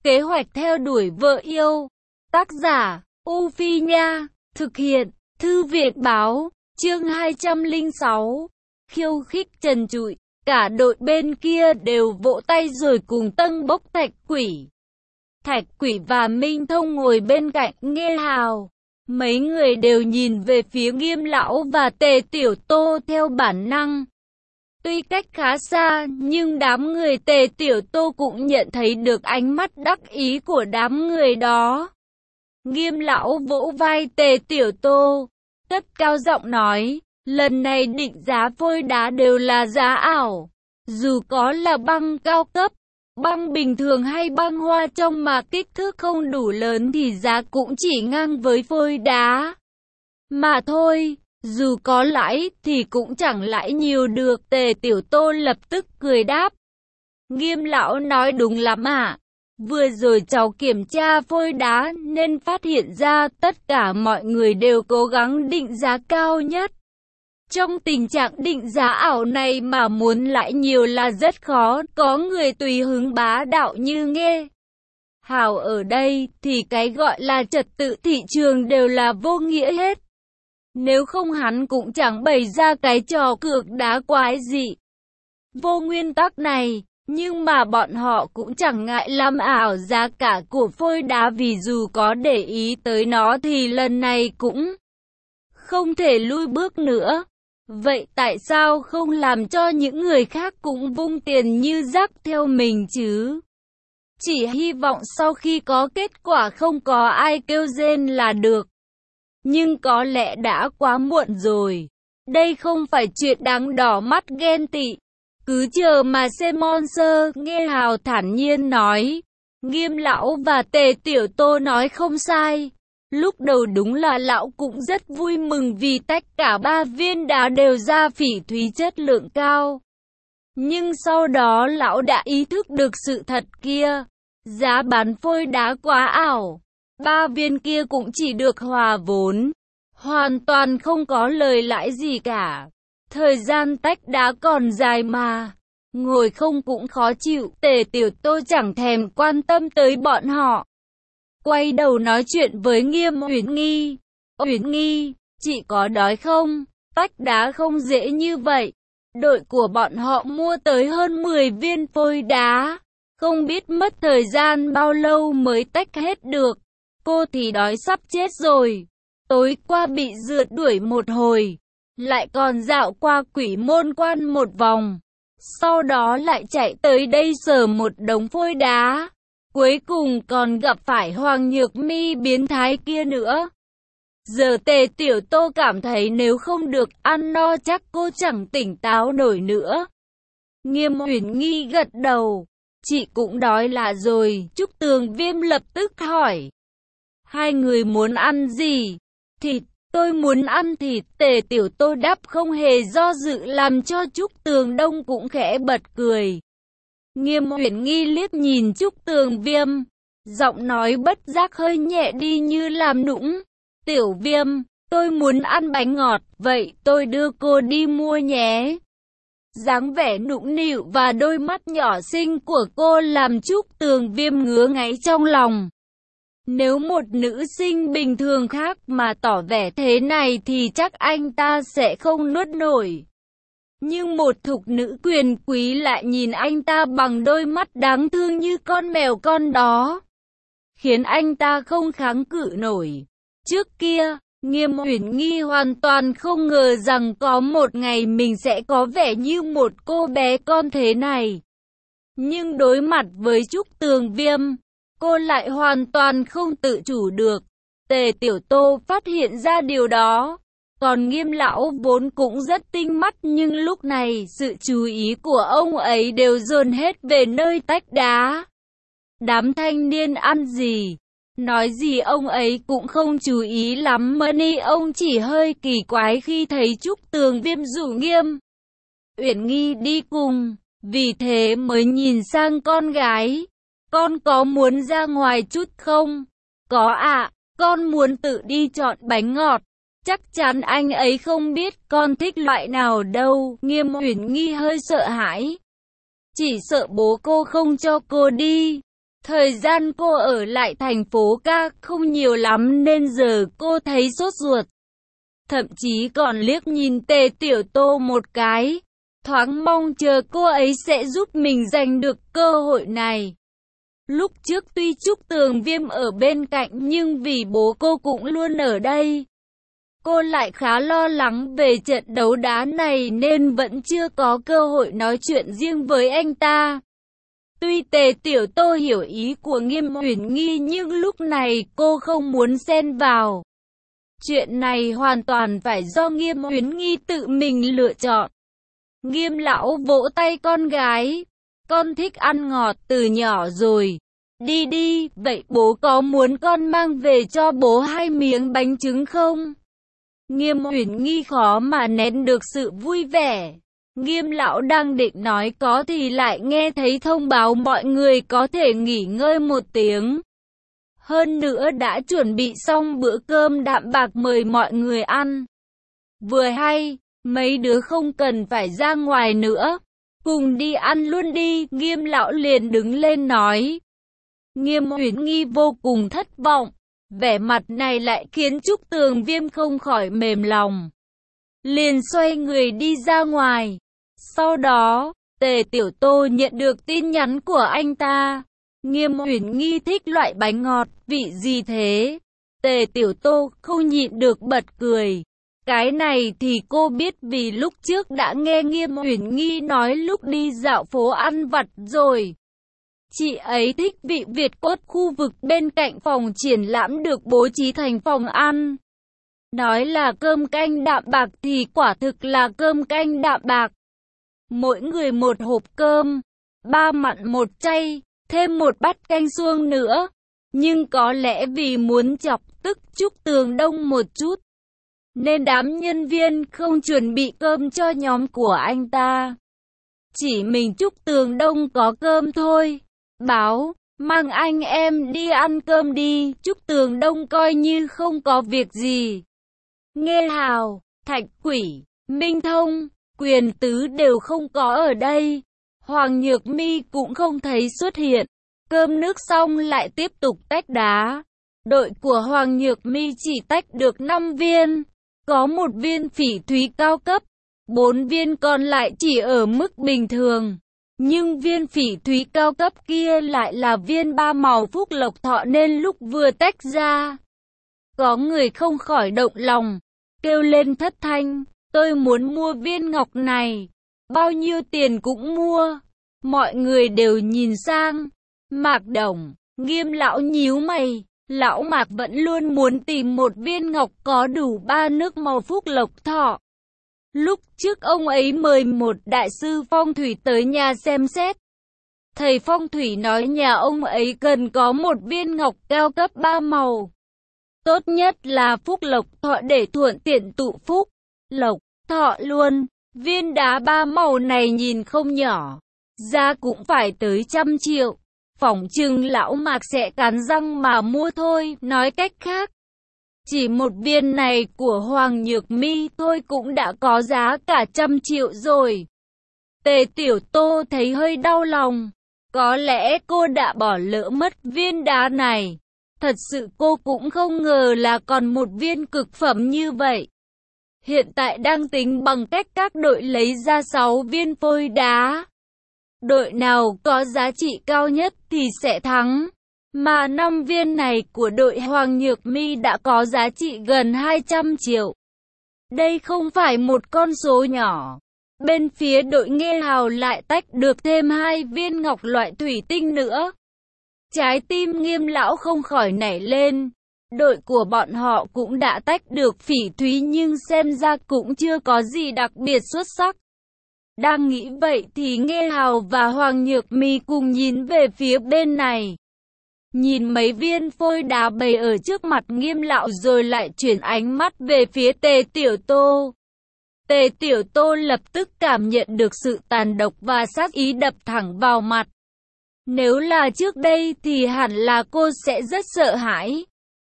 Kế hoạch theo đuổi vợ yêu. Tác giả, U Phi Nha. Thực hiện, Thư viện Báo. Chương 206. Khiêu khích trần trụi. Cả đội bên kia đều vỗ tay rồi cùng tâng bốc Thạch Quỷ. Thạch Quỷ và Minh Thông ngồi bên cạnh nghe hào. Mấy người đều nhìn về phía Nghiêm Lão và Tề Tiểu Tô theo bản năng. Tuy cách khá xa, nhưng đám người Tề Tiểu Tô cũng nhận thấy được ánh mắt đắc ý của đám người đó. Nghiêm Lão vỗ vai Tề Tiểu Tô, cất cao giọng nói, lần này định giá phôi đá đều là giá ảo. Dù có là băng cao cấp, băng bình thường hay băng hoa trong mà kích thước không đủ lớn thì giá cũng chỉ ngang với phôi đá mà thôi. Dù có lãi thì cũng chẳng lãi nhiều được. Tề Tiểu Tô lập tức cười đáp. Nghiêm Lão nói đúng lắm ạ. Vừa rồi cháu kiểm tra phôi đá nên phát hiện ra tất cả mọi người đều cố gắng định giá cao nhất. Trong tình trạng định giá ảo này mà muốn lãi nhiều là rất khó. Có người tùy hứng bá đạo như nghe hào ở đây thì cái gọi là trật tự thị trường đều là vô nghĩa hết. Nếu không hắn cũng chẳng bày ra cái trò cược đá quái dị vô nguyên tắc này. Nhưng mà bọn họ cũng chẳng ngại làm ảo giá cả của phôi đá, vì dù có để ý tới nó thì lần này cũng không thể lui bước nữa. Vậy tại sao không làm cho những người khác cũng vung tiền như rác theo mình chứ? Chỉ hy vọng sau khi có kết quả không có ai kêu rên là được. Nhưng có lẽ đã quá muộn rồi. Đây không phải chuyện đáng đỏ mắt ghen tị. Cứ chờ mà xem Monster, nghe hào thản nhiên nói. Nghiêm Lão và Tề Tiểu Tô nói không sai. Lúc đầu đúng là lão cũng rất vui mừng vì tất cả 3 viên đá đều ra phỉ thúy chất lượng cao. Nhưng sau đó lão đã ý thức được sự thật kia. Giá bán phôi đá quá ảo. 3 viên kia cũng chỉ được hòa vốn. Hoàn toàn không có lời lãi gì cả. Thời gian tách đá còn dài mà. Ngồi không cũng khó chịu. Tề Tiểu Tô chẳng thèm quan tâm tới bọn họ. Quay đầu nói chuyện với Nghiêm Uyển Nghi. Uyển Nghi, chị có đói không? Tách đá không dễ như vậy. Đội của bọn họ mua tới hơn 10 viên phôi đá. Không biết mất thời gian bao lâu mới tách hết được. Cô thì đói sắp chết rồi. Tối qua bị rượt đuổi một hồi. Lại còn dạo qua Quỷ Môn Quan một vòng. Sau đó lại chạy tới đây sờ một đống phôi đá. Cuối cùng còn gặp phải Hoàng Nhược Mi biến thái kia nữa. Giờ Tề Tiểu Tô cảm thấy nếu không được ăn no chắc cô chẳng tỉnh táo nổi nữa. Nghiêm Uyển Nghi gật đầu. Chị cũng đói là rồi. Trúc Tường Viêm lập tức hỏi. Hai người muốn ăn gì? Thịt. Tôi muốn ăn thịt. Tề Tiểu Tô đáp không hề do dự, làm cho Trúc Tường Đông cũng khẽ bật cười. Nghiêm Uyển Nghi liếc nhìn Trúc Tường Viêm, giọng nói bất giác hơi nhẹ đi như làm nũng. Tiểu Viêm, tôi muốn ăn bánh ngọt, vậy tôi đưa cô đi mua nhé. Dáng vẻ nũng nịu và đôi mắt nhỏ xinh của cô làm Trúc Tường Viêm ngứa ngáy trong lòng. Nếu một nữ sinh bình thường khác mà tỏ vẻ thế này thì chắc anh ta sẽ không nuốt nổi. Nhưng một thục nữ quyền quý lại nhìn anh ta bằng đôi mắt đáng thương như con mèo con đó, khiến anh ta không kháng cự nổi. Trước kia, Nghiêm Uyển Nghi hoàn toàn không ngờ rằng có một ngày mình sẽ có vẻ như một cô bé con thế này. Nhưng đối mặt với Trúc Tường Viêm, cô lại hoàn toàn không tự chủ được. Tề Tiểu Tô phát hiện ra điều đó. Còn Nghiêm Lão vốn cũng rất tinh mắt, nhưng lúc này sự chú ý của ông ấy đều dồn hết về nơi tách đá. Đám thanh niên ăn gì, nói gì ông ấy cũng không chú ý lắm. Money ông chỉ hơi kỳ quái khi thấy Trúc Tường Viêm rủ Nghiêm Uyển Nghi đi cùng, vì thế mới nhìn sang con gái. Con có muốn ra ngoài chút không? Có ạ, con muốn tự đi chọn bánh ngọt. Chắc chắn anh ấy không biết con thích loại nào đâu. Nghiêm Uyển Nghi hơi sợ hãi. Chỉ sợ bố cô không cho cô đi. Thời gian cô ở lại thành phố ca không nhiều lắm nên giờ cô thấy sốt ruột. Thậm chí còn liếc nhìn Tề Tiểu Tô một cái, thoáng mong chờ cô ấy sẽ giúp mình giành được cơ hội này. Lúc trước tuy Trúc Tường Viêm ở bên cạnh nhưng vì bố cô cũng luôn ở đây, cô lại khá lo lắng về trận đấu đá này nên vẫn chưa có cơ hội nói chuyện riêng với anh ta. Tuy Tề Tiểu Tô hiểu ý của Nghiêm Uyển Nghi nhưng lúc này cô không muốn xen vào. Chuyện này hoàn toàn phải do Nghiêm Uyển Nghi tự mình lựa chọn. Nghiêm lão vỗ tay con gái. Con thích ăn ngọt từ nhỏ rồi. Đi đi, vậy bố có muốn con mang về cho bố 2 miếng bánh trứng không? Nghiêm Uyển Nghi khó mà nén được sự vui vẻ. Nghiêm lão đang định nói có thì lại nghe thấy thông báo mọi người có thể nghỉ ngơi một tiếng. Hơn nữa đã chuẩn bị xong bữa cơm đạm bạc mời mọi người ăn. Vừa hay, mấy đứa không cần phải ra ngoài nữa. Cùng đi ăn luôn đi, Nghiêm lão liền đứng lên nói. Nghiêm Uyển Nghi vô cùng thất vọng. Vẻ mặt này lại khiến Trúc Tường Viêm không khỏi mềm lòng. Liền xoay người đi ra ngoài. Sau đó, Tề Tiểu Tô nhận được tin nhắn của anh ta. Nghiêm Uyển Nghi thích loại bánh ngọt, vị gì thế? Tề Tiểu Tô không nhịn được bật cười. Cái này thì cô biết vì lúc trước đã nghe Nghiêm Uyển Nghi nói lúc đi dạo phố ăn vặt rồi. Chị ấy thích vị Việt Quất khu vực bên cạnh phòng triển lãm được bố trí thành phòng ăn. Nói là cơm canh đạm bạc thì quả thực là cơm canh đạm bạc. Mỗi người một hộp cơm, 3 mặn 1 chay, thêm 1 bát canh suông nữa. Nhưng có lẽ vì muốn chọc tức Trúc Tường Đông một chút, nên đám nhân viên không chuẩn bị cơm cho nhóm của anh ta. Chỉ mình Trúc Tường Đông có cơm thôi. Báo, mang anh em đi ăn cơm đi. Trúc Tường Đông coi như không có việc gì. Nghe Hào, Thạch Quỷ, Minh Thông, Quyền Tứ đều không có ở đây. Hoàng Nhược Mi cũng không thấy xuất hiện. Cơm nước xong lại tiếp tục tách đá. Đội của Hoàng Nhược Mi chỉ tách được 5 viên. Có 1 viên phỉ thúy cao cấp. 4 viên còn lại chỉ ở mức bình thường. Nhưng viên phỉ thúy cao cấp kia lại là viên 3 màu phúc lộc thọ nên lúc vừa tách ra, có người không khỏi động lòng, kêu lên thất thanh, tôi muốn mua viên ngọc này, bao nhiêu tiền cũng mua. Mọi người đều nhìn sang Mạc Đồng. Nghiêm lão nhíu mày, lão Mạc vẫn luôn muốn tìm một viên ngọc có đủ 3 nước màu phúc lộc thọ. Lúc trước ông ấy mời một đại sư phong thủy tới nhà xem xét. Thầy phong thủy nói nhà ông ấy cần có một viên ngọc cao cấp 3 màu. Tốt nhất là phúc lộc thọ để thuận tiện tụ phúc, lộc, thọ luôn. Viên đá 3 màu này nhìn không nhỏ, giá cũng phải tới 100 triệu. Phỏng chừng lão Mạc sẽ cắn răng mà mua thôi. Nói cách khác, chỉ một viên này của Hoàng Nhược Mi thôi cũng đã có giá cả 100 triệu rồi. Tề Tiểu Tô thấy hơi đau lòng. Có lẽ cô đã bỏ lỡ mất viên đá này. Thật sự cô cũng không ngờ là còn một viên cực phẩm như vậy. Hiện tại đang tính bằng cách các đội lấy ra 6 viên phôi đá. Đội nào có giá trị cao nhất thì sẽ thắng. Mà 5 viên này của đội Hoàng Nhược Mi đã có giá trị gần 200 triệu. Đây không phải một con số nhỏ. Bên phía đội Nghe Hào lại tách được thêm 2 viên ngọc loại thủy tinh nữa. Trái tim Nghiêm lão không khỏi nảy lên. Đội của bọn họ cũng đã tách được phỉ thúy nhưng xem ra cũng chưa có gì đặc biệt xuất sắc. Đang nghĩ vậy thì Nghe Hào và Hoàng Nhược Mi cùng nhìn về phía bên này. Nhìn mấy viên phôi đá bày ở trước mặt Nghiêm lão rồi lại chuyển ánh mắt về phía Tề Tiểu Tô. Tề Tiểu Tô lập tức cảm nhận được sự tàn độc và sát ý đập thẳng vào mặt. Nếu là trước đây thì hẳn là cô sẽ rất sợ hãi,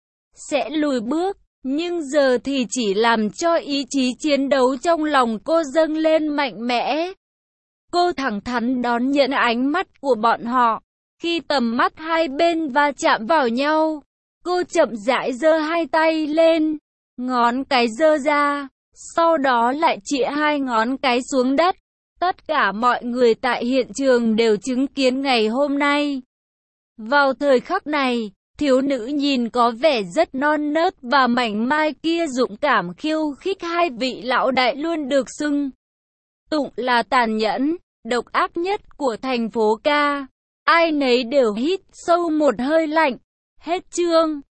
sẽ lùi bước, nhưng giờ thì chỉ làm cho ý chí chiến đấu trong lòng cô dâng lên mạnh mẽ. Cô thẳng thắn đón nhận ánh mắt của bọn họ. Khi tầm mắt hai bên va chạm vào nhau, cô chậm rãi giơ hai tay lên, ngón cái giơ ra, sau đó lại chĩa hai ngón cái xuống đất. Tất cả mọi người tại hiện trường đều chứng kiến ngày hôm nay. Vào thời khắc này, thiếu nữ nhìn có vẻ rất non nớt và mảnh mai kia dũng cảm khiêu khích hai vị lão đại luôn được xưng tụng là tàn nhẫn, độc ác nhất của thành phố ca. Ai nấy đều hít sâu một hơi lạnh. Hết chương.